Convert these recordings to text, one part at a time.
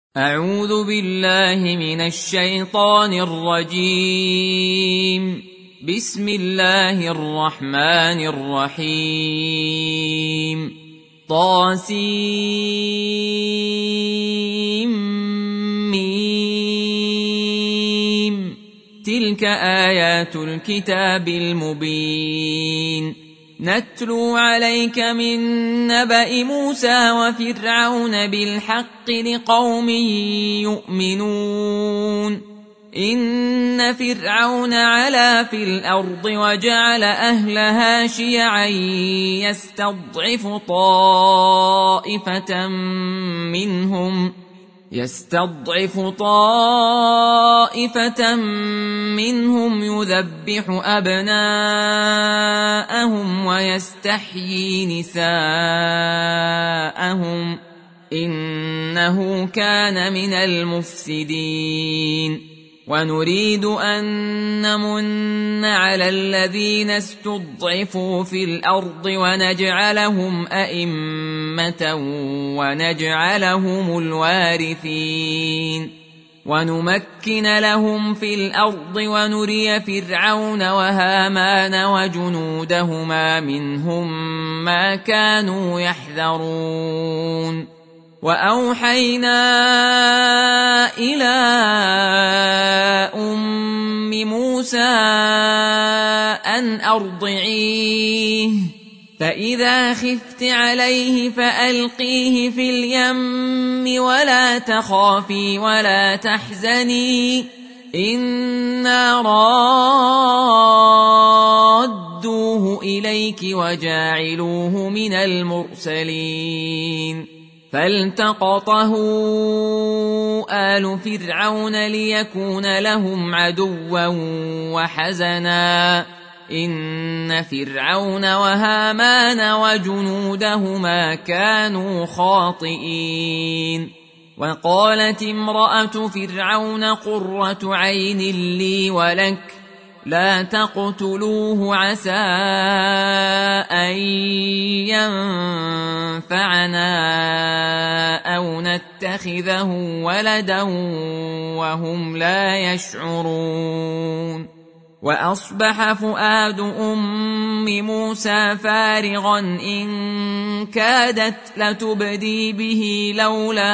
أعوذ بالله من الشيطان الرجيم. بسم الله الرحمن الرحيم. طاسيم. تلك آيات الكتاب المبين. نتلو عليك من نبأ موسى وفرعون بالحق لقوم يؤمنون. إن فرعون علا في الأرض وجعل أهلها شيعا يستضعف طائفة منهم يذبح أبناءهم ويستحيي نساءهم إنه كان من المفسدين. ونريد أن نمن على الذين استضعفوا في الأرض ونجعلهم أئمة ونجعلهم الوارثين ونمكن لهم في الأرض ونري فرعون وهامان وجنودهما منهم ما كانوا يحذرون. وأوحينا إلى أم موسى أن أرضعيه فإذا خفت عليه فألقيه في اليم ولا تخافي ولا تحزني إنا رادوه إليك وجاعلوه من المرسلين. فالتقطه آل فرعون ليكون لهم عدوا وحزنا إن فرعون وهامان وجنودهما كانوا خاطئين. وقالت امرأة فرعون قرة عين لي ولك لا تقتلوه عسى أن ينفعنا أو نتخذه ولدا وهم لا يشعرون. وأصبح فؤاد أم موسى فارغا إن كادت لتبدي به لولا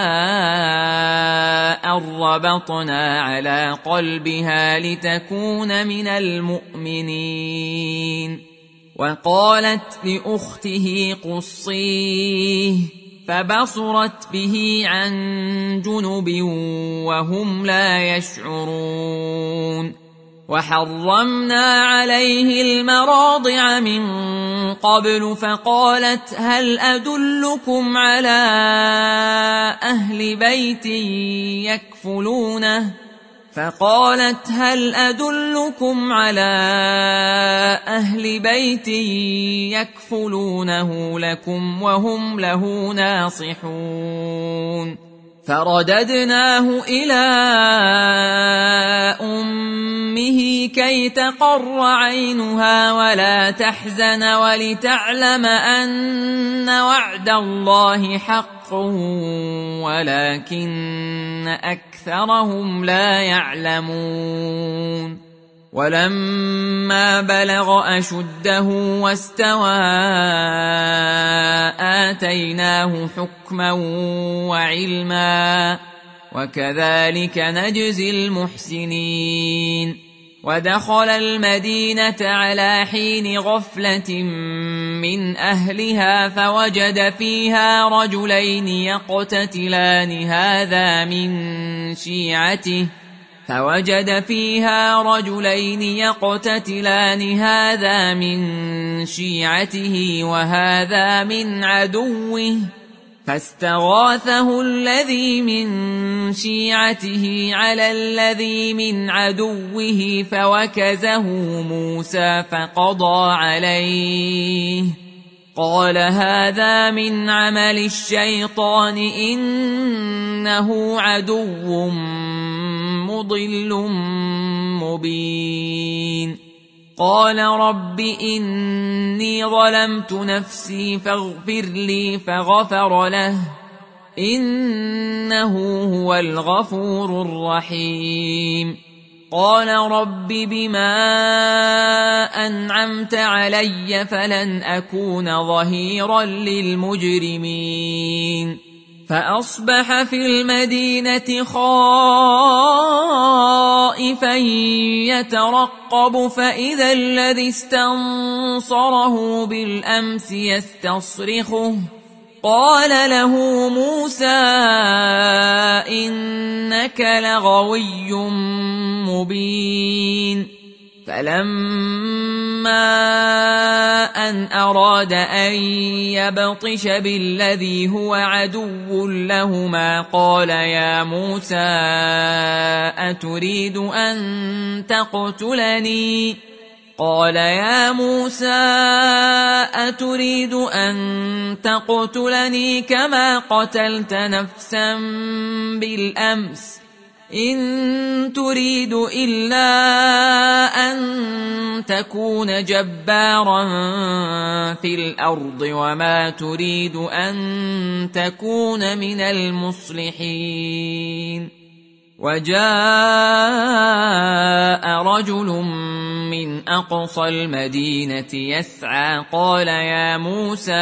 أن ربطنا على قلبها لتكون من المؤمنين. وقالت لأخته قصيه فبصرت به عن جنب وهم لا يشعرون. وحرمنا عليه المراضع من قبل فقالت هل أدلكم على أهل بيت يكفلونه لكم وهم له ناصحون. فرددناه إلى أمه كي تقر عينها ولا تحزن ولتعلم أن وعد الله حق ولكن أكثرهم لا يعلمون. ولما بلغ أشده واستوى آتيناه حكما وعلما وكذلك نجزي المحسنين. ودخل المدينة على حين غفلة من أهلها فوجد فيها رجلين يقتتلان هذا من شيعته وهذا من عدوه فاستغاثه الذي من شيعته على الذي من عدوه فوكزه موسى فقضى عليه قال هذا من عمل الشيطان إنه عدو مضل مبين. قال رب إني ظلمت نفسي فاغفر لي فغفر له إنه هو الغفور الرحيم. قال رب بما أنعمت علي فلن أكون ظهيرا للمجرمين. فأصبح في المدينة خائفا يترقب فإذا الذي استنصره بالأمس يستصرخه. قال له موسى إنك لغوي مبين. فلما أن أراد أن يبطش بالذي هو عدو لهما قال يا موسى أتريد أن تقتلني؟ قال يا موسى أتريد أن تقتلني كما قتلت نفسا بالأمس إن تريد إلا أن تكون جبارا في الأرض وما تريد أن تكون من المصلحين. وجاء رجل من أقصى المدينة يسعى قال يا موسى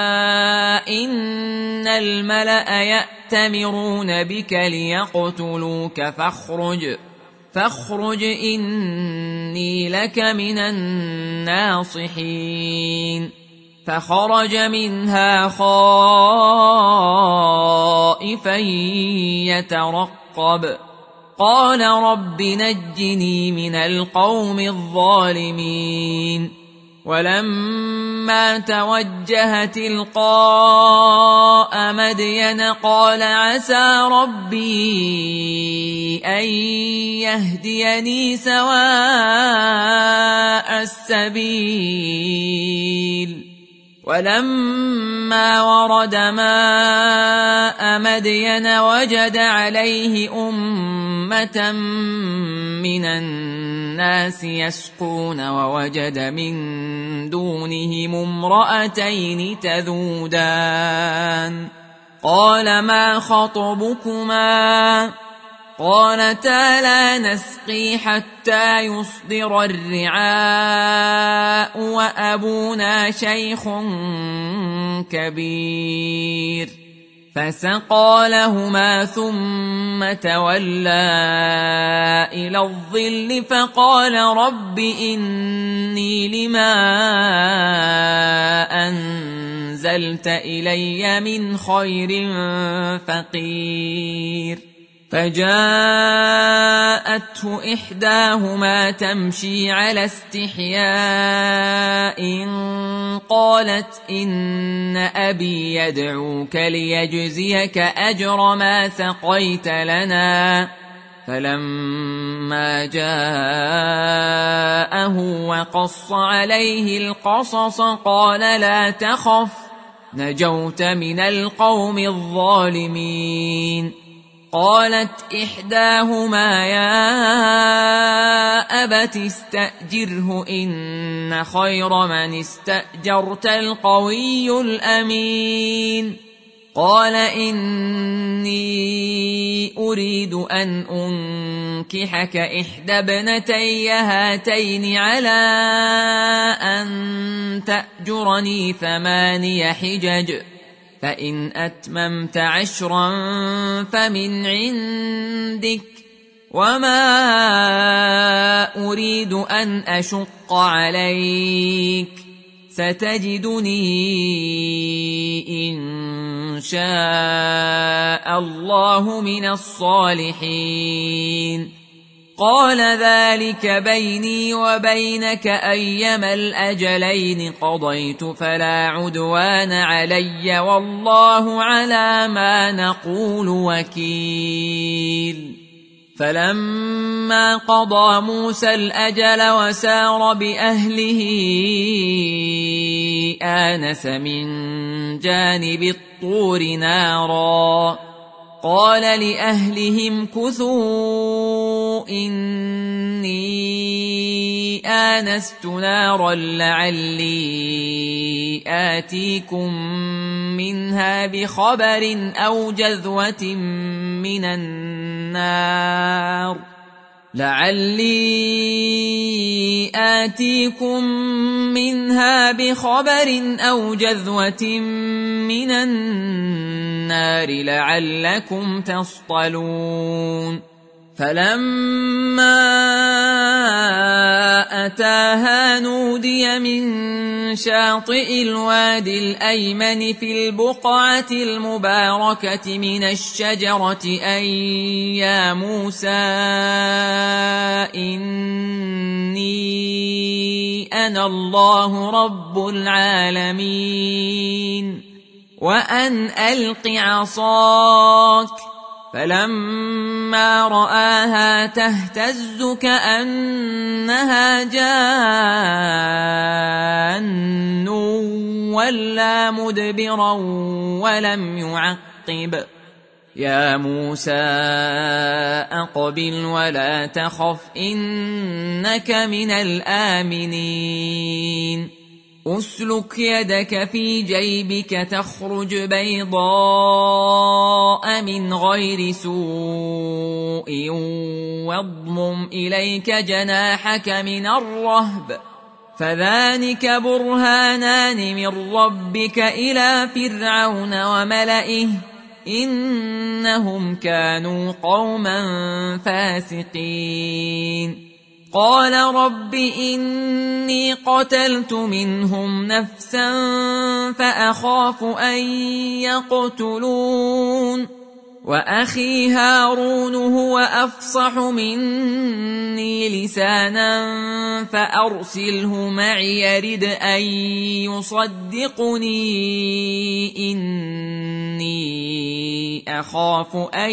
إن الملأ يأتمرون بك ليقتلوك فاخرج إني لك من الناصحين. فخرج منها خائفا يترقب قال رب نجني من القوم الظالمين. ولما توجه تلقاء مدين قال عسى ربي أن يهديني سواء السبيل. ولما ورد ماء مدين وجد عليه أمة من الناس يسقون ووجد من دونهم امرأتين تذودان. قال ما خطبكما؟ قالتا لا نسقي حتى يصدر الرعاء وأبونا شيخ كبير. فسقى لهما ثم تولى إلى الظل فقال رب إني لما أنزلت إلي من خير فقير. فجاءته إحداهما تمشي على استحياء قالت إن أبي يدعوك ليجزيك أجر ما سقيت لنا. فلما جاءه وقص عليه القصص قال لا تخف نجوت من القوم الظالمين. قالت إحداهما يا أبت استأجره إن خير من استأجرت القوي الأمين. قال إني أريد أن أنكحك إحدى ابنتي هاتين على أن تأجرني 8 حجج فإن أتممت 10 فمن عندك وما أريد أن أشق عليك ستجدني إن شاء الله من الصالحين. قال ذلك بيني وبينك أيما الأجلين قضيت فلا عدوان علي والله على ما نقول وكيل. فلما قضى موسى الأجل وسار بأهله آنس من جانب الطور نارا قال لأهلهم كثوا إني آنست نارا لعلي آتيكم منها بخبر أو جذوة من النار لعلكم تصطلون فلما أتاها نودي من شاطئ الوادي الأيمن في البقعة المباركة من الشجرة أن يا موسى إني أنا الله رب العالمين وأن ألق عصاك فلما رآها تهتز كأنها جان ولا مدبرا ولم يعقب يا موسى أقبل ولا تخف إنك من الآمنين أسلك يدك في جيبك تخرج بيضاء من غير سوء واضمم إليك جناحك من الرهب فذلك برهانان من ربك إلى فرعون وملئه إنهم كانوا قوما فاسقين قال رب إني قتلت منهم نفسا فأخاف أن يقتلون وأخي هارون هو أفصح مني لسانا فأرسله معي يرد أن يصدقني إني أخاف أن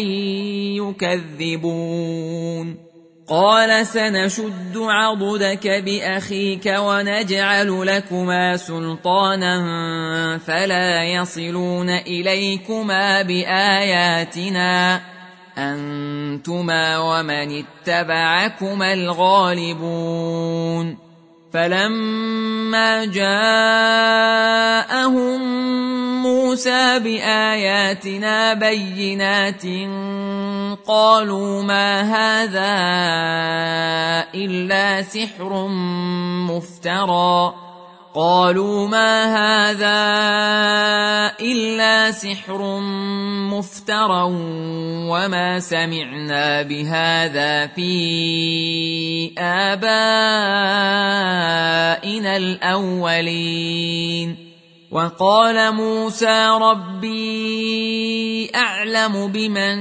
يكذبون قال سنشد عضدك بأخيك ونجعل لكما سلطانا فلا يصلون إليكما بآياتنا أنتما ومن اتبعكما الغالبون فلما جاءهم موسى بآياتنا بينات قالوا ما هذا إلا سحر مفترى وما سمعنا بهذا في آبائنا الأولين وقال موسى ربي أعلم بمن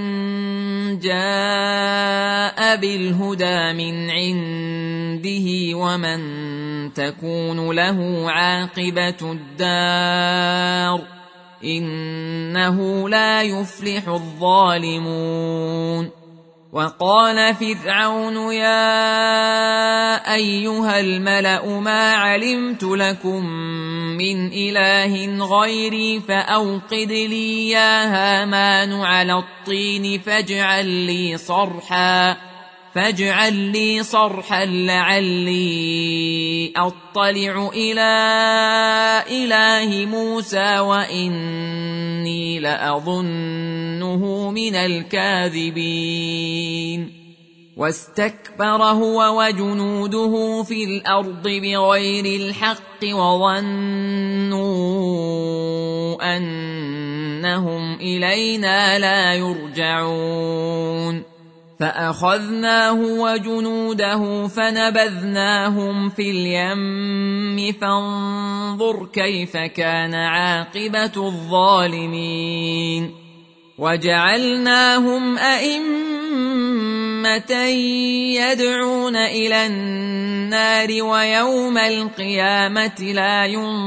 جاء بالهدى من عنده ومن تكون له عاقبة الدار إنه لا يفلح الظالمون وقال فرعون يا أيها الملأ ما علمت لكم من إله غيري فأوقد لي يا هامان على الطين فاجعل لي صرحا لعلي أطلع إلى إله موسى وإني لأظنه من الكاذبين واستكبر هو وجنوده في الأرض بغير الحق وظنوا أنهم إلينا لا يرجعون فأخذناه وجنوده فنبذناهم في اليم فانظر كيف كان عاقبة الظالمين وجعلناهم أئمة يدعون إلى النار ويوم القيامة لا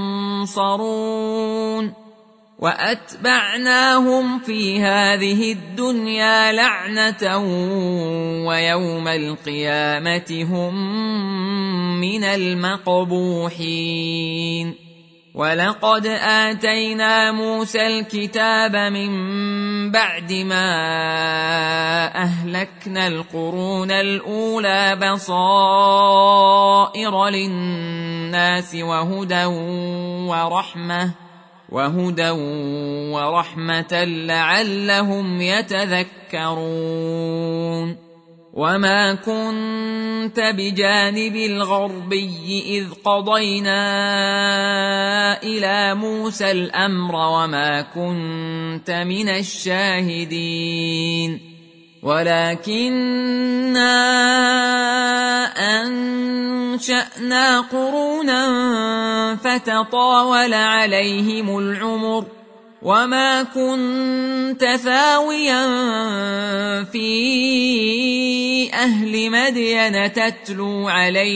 ينصرون وأتبعناهم في هذه الدنيا لعنة ويوم القيامة هم من المقبوحين ولقد آتينا موسى الكتاب من بعد ما أهلكنا أهلكنا القرون الأولى بصائر للناس وهدى ورحمة لعلهم يتذكرون. وما كنت بجانب الغربي إذ قضينا إلى موسى الأمر وما كنت من الشاهدين، ولكننا أنشأنا قرونا فتطاول عليهم العمر، وما كنت ثاويا في أهل مدين تتلو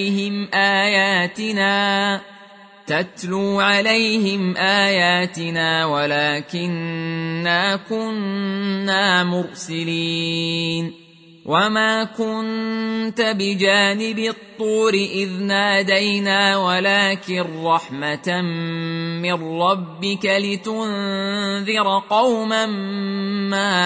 عليهم آياتنا ولكننا كنا مرسلين. وما كنت بجانب الطور إذ نادينا ولكن رحمة من ربك لتنذر قوما ما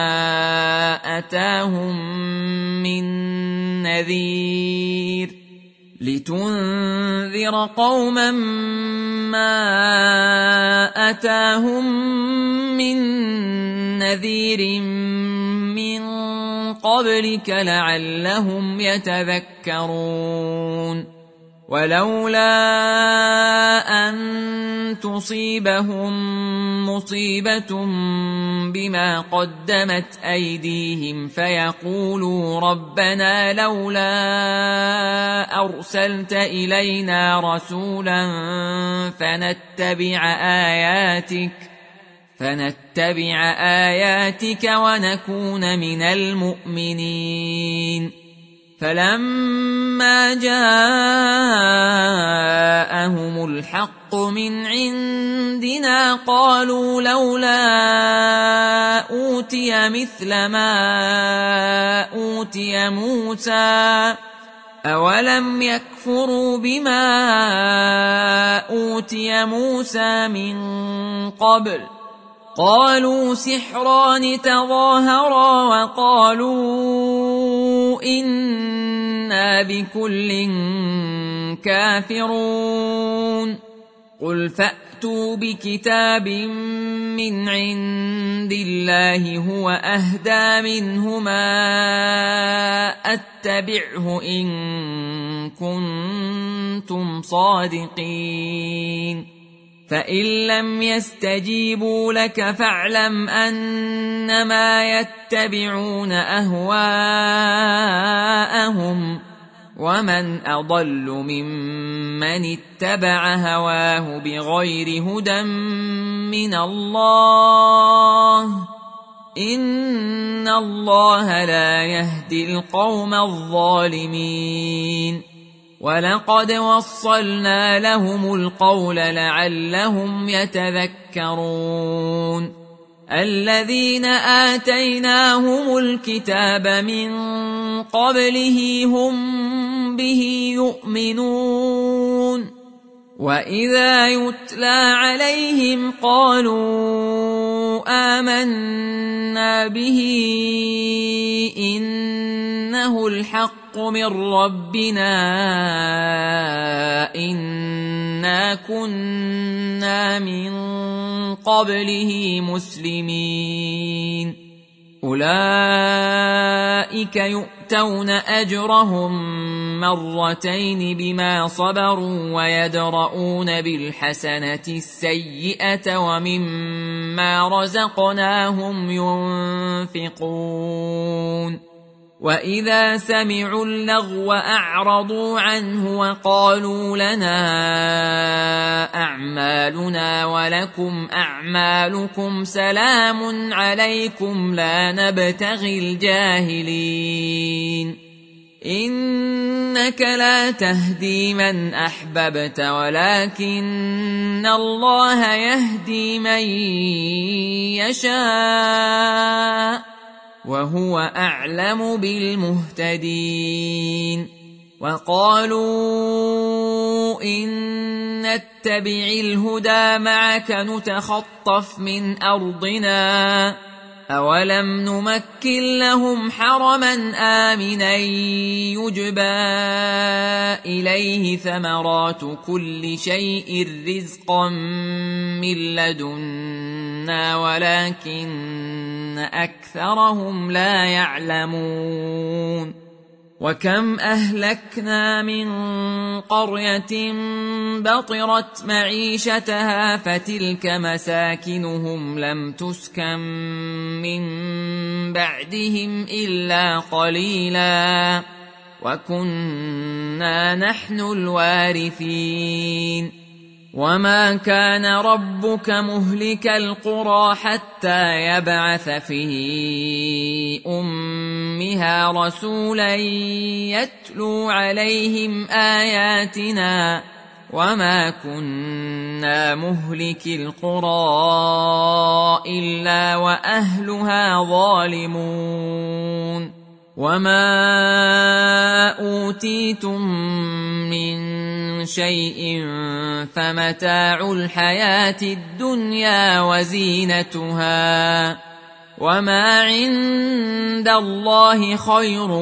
أتاهم من نذير من قبلك لعلهم يتذكرون. ولولا أن تصيبهم مصيبة بما قدمت أيديهم فيقولوا ربنا لولا أرسلت إلينا رسولا فنتبع آياتك ونكون من المؤمنين. فلما جاءهم الحق من عندنا قالوا لولا أوتي مثل ما أوتي موسى أولم يكفروا بما أوتي موسى من قبل. قالوا سحران تظاهرا وقالوا إنا بكل كافرون. قل فأتوا بكتاب من عند الله هو أهدى منهما أتبعه إن كنتم صادقين. فإن لم يستجيبوا لك فاعلم أنما يتبعون أهواءهم ومن أضل ممن اتبع هواه بغير هدى من الله إن الله لا يهدي القوم الظالمين. ولقد وصلنا لهم القول لعلهم يتذكرون. الذين آتيناهم الكتاب من قبله هم به يؤمنون وإذا يتلى عليهم قالوا آمنا به إنه الحق من ربنا إنا كنا من قبله مسلمين. أولئك يؤتون أجرهم مرتين بما صبروا ويدرؤون بالحسنة السيئة ومما رزقناهم ينفقون. وإذا سمعوا اللغو أعرضوا عنه وقالوا لنا أعمالنا ولكم أعمالكم سلام عليكم لا نبتغي الجاهلين. إنك لا تهدي من أحببت ولكن الله يهدي من يشاء وهو أعلم بالمهتدين. وقالوا إن نتبع الهدى معك نتخطف من أرضنا أولم نمكن لهم حرما آمنا يجبى إليه ثمرات كل شيء رزقا من لدنا ولكن أكثرهم لا يعلمون وكم أهلكنا من قرية بطرت معيشتها فتلك مساكنهم لم تسكن من بعدهم إلا قليلا وكنا نحن الوارثين وما كان ربك مهلك القرى حتى يبعث في أمها رسولا يتلو عليهم آياتنا وما كنا مهلك القرى إلا وأهلها ظالمون وما أوتيتم من شيء فمتاع الحياة الدنيا وزينتها وما عند الله خير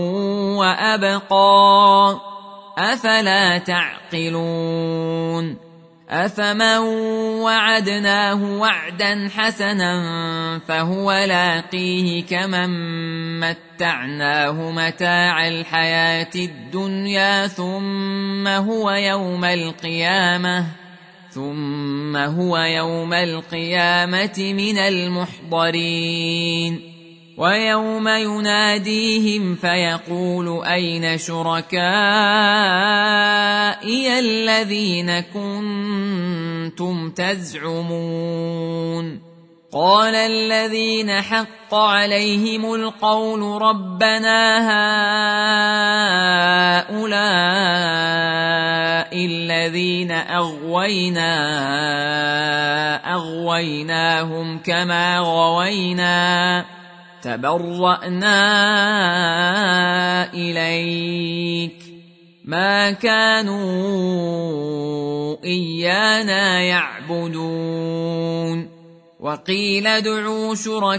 وأبقى أفلا تعقلون أفمن وعدناه وعدا حسنا فهو لاقيه كمن متعناه متاع الحياة الدنيا ثم هو يوم القيامة من المحضرين ويوم يناديهم فيقول أين شركائي الذين كنتم تزعمون قال الذين حق عليهم القول ربنا هؤلاء الذين أغويناهم كما غوينا تبرأنا إليك ما كانوا إيانا يعبدون وقيل ادعوا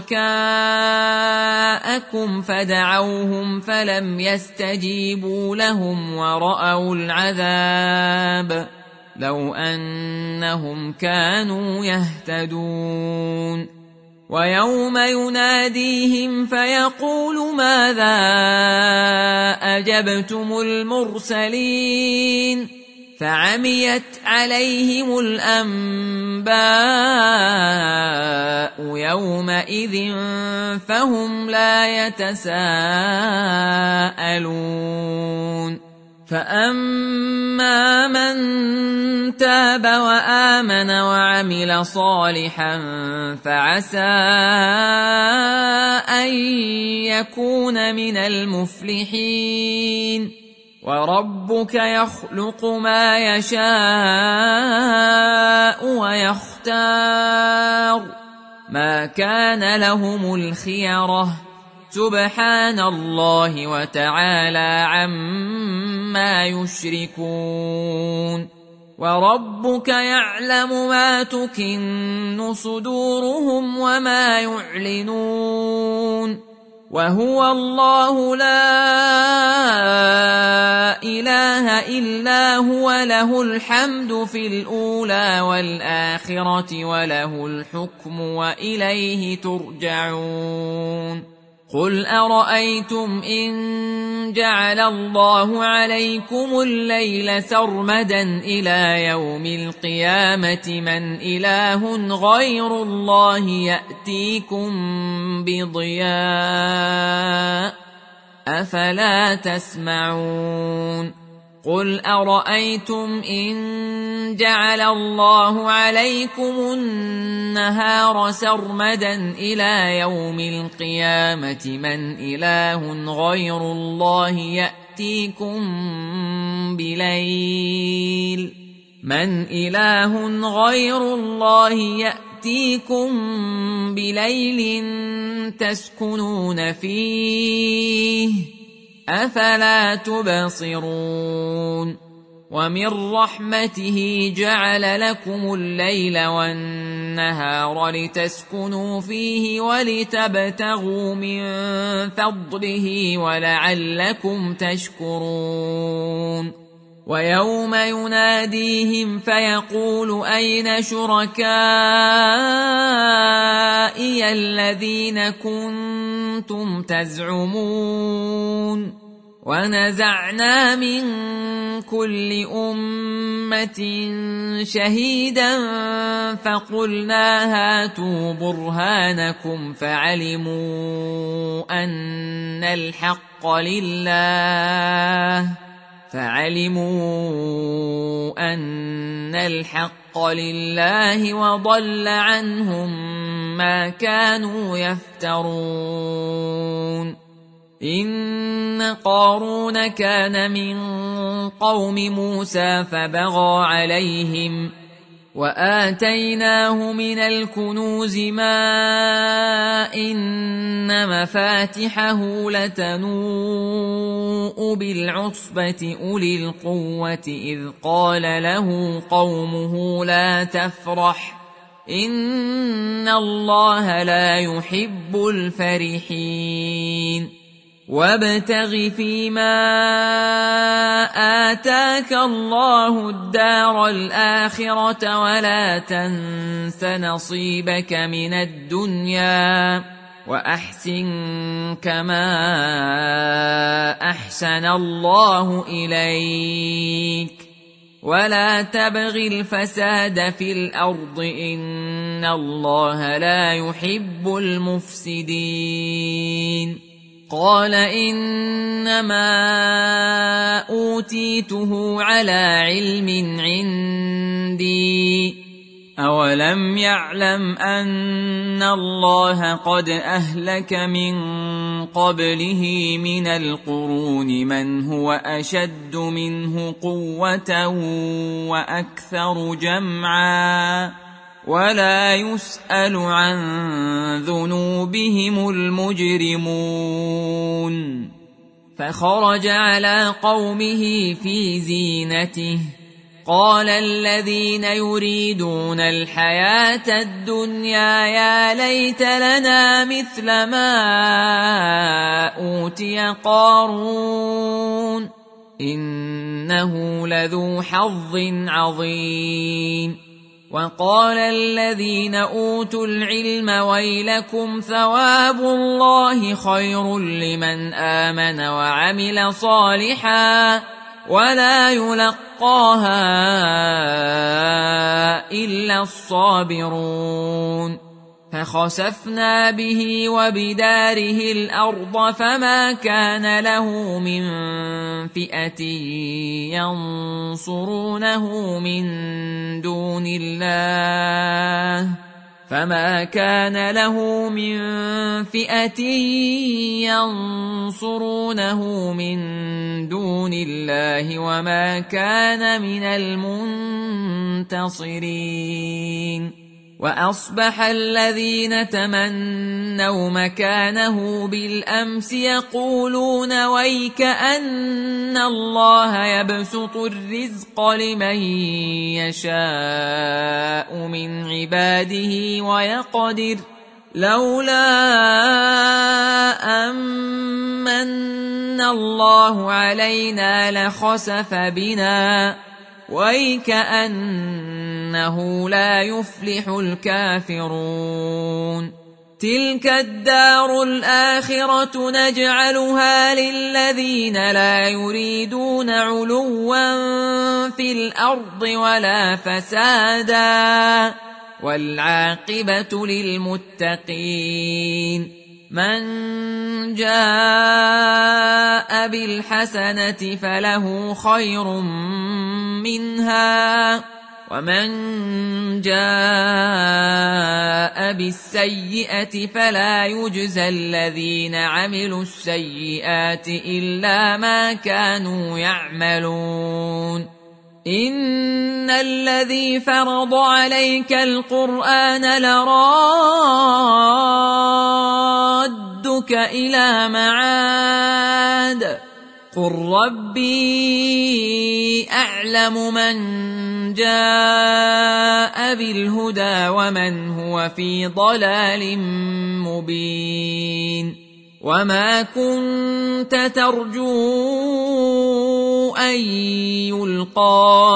شركاءكم فدعوهم فلم يستجيبوا لهم ورأوا العذاب لو أنهم كانوا يهتدون ويوم يناديهم فيقول ماذا أجبتم المرسلين فعميت عليهم الأنباء يومئذ فهم لا يتساءلون فأما من تاب وآمن وعمل صالحا فعسى أن يكون من المفلحين وربك يخلق ما يشاء ويختار ما كان لهم الخيرة سبحان الله وتعالى عما يشركون وربك يعلم ما تكن صدورهم وما يعلنون وهو الله لا إله إلا هو له الحمد في الأولى والآخرة وله الحكم وإليه ترجعون قل أرأيتم إن جعل الله عليكم الليل سرمدا إلى يوم القيامة من إله غير الله يأتيكم بضياء أفلا تسمعون قل أرأيتم إن جعل الله عليكم النهار سرمدا إلى يوم القيامة من إله غير الله يأتيكم بليل تسكنون فيه أفلا تبصرون ومن رحمته جعل لكم الليل والنهار لتسكنوا فيه ولتبتغوا من فضله ولعلكم تشكرون ويوم يناديهم فيقول أين شركائي الذين كنتم تزعمون ونزعنا من كل أمة شهيدا فقلنا هاتوا برهانكم فعلموا أن الحق لله وضل عنهم ما كانوا يفترون إن قارون كان من قوم موسى فبغى عليهم وآتيناه من الكنوز ما إن مفاتحه لتنوء بالعصبة أولي القوة إذ قال له قومه لا تفرح إن الله لا يحب الفرحين وابتغ فيما آتاك الله الدار الآخرة ولا تنس نصيبك من الدنيا وأحسن كما أحسن الله إليك ولا تبغ الفساد في الأرض إن الله لا يحب المفسدين قال إنما أوتيته على علم عندي أولم يعلم أن الله قد أهلك من قبله من القرون من هو أشد منه قوة وأكثر جمعا ولا يسأل عن ذنوبهم المجرمون فخرج على قومه في زينته قال الذين يريدون الحياة الدنيا يا ليت لنا مثل ما أوتي قارون إنه لذو حظ عظيم وقال الذين أوتوا العلم ويلكم ثواب الله خير لمن آمن وعمل صالحا ولا يلقاها إلا الصابرون فخسفنا به وبداره الأرض فما كان له من فئة ينصرونه من دون الله وما كان من المنتصرين وأصبح الذين تمنوا مكانه بالأمس يقولون ويك أن الله يبسط الرزق لمن يشاء من عباده ويقدر لولا أمن الله علينا لخسف بنا ويكأنه لا يفلح الكافرون تلك الدار الآخرة نجعلها للذين لا يريدون علوا في الأرض ولا فسادا والعاقبة للمتقين من جاء بالحسنة فله خير منها ومن جاء بالسيئة فلا يجزى الذين عملوا السيئات إلا ما كانوا يعملون إن الذي فرض عليك القرآن لرادك إلى معاد قل ربي أعلم من جاء بالهدى ومن هو في ضلال مبين وما كنت ترجو أن يلقى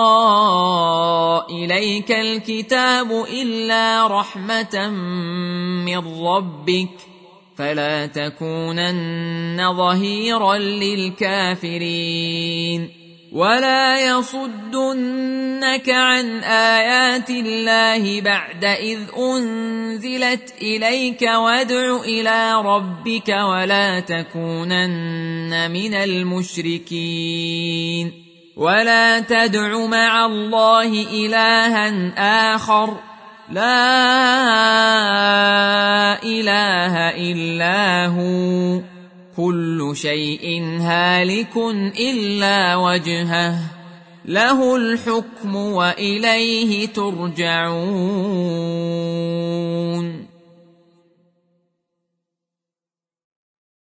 إليك الكتاب إلا رحمة من ربك فلا تكونن ظهيرا للكافرين ولا يصدنك عن آيات الله بعد إذ أنزلت إليك وادع إلى ربك ولا تكونن من المشركين ولا تدع مع الله إلها آخر لا إله إلا هو كل شيء هالك إلا وجهه له الحكم وإليه ترجعون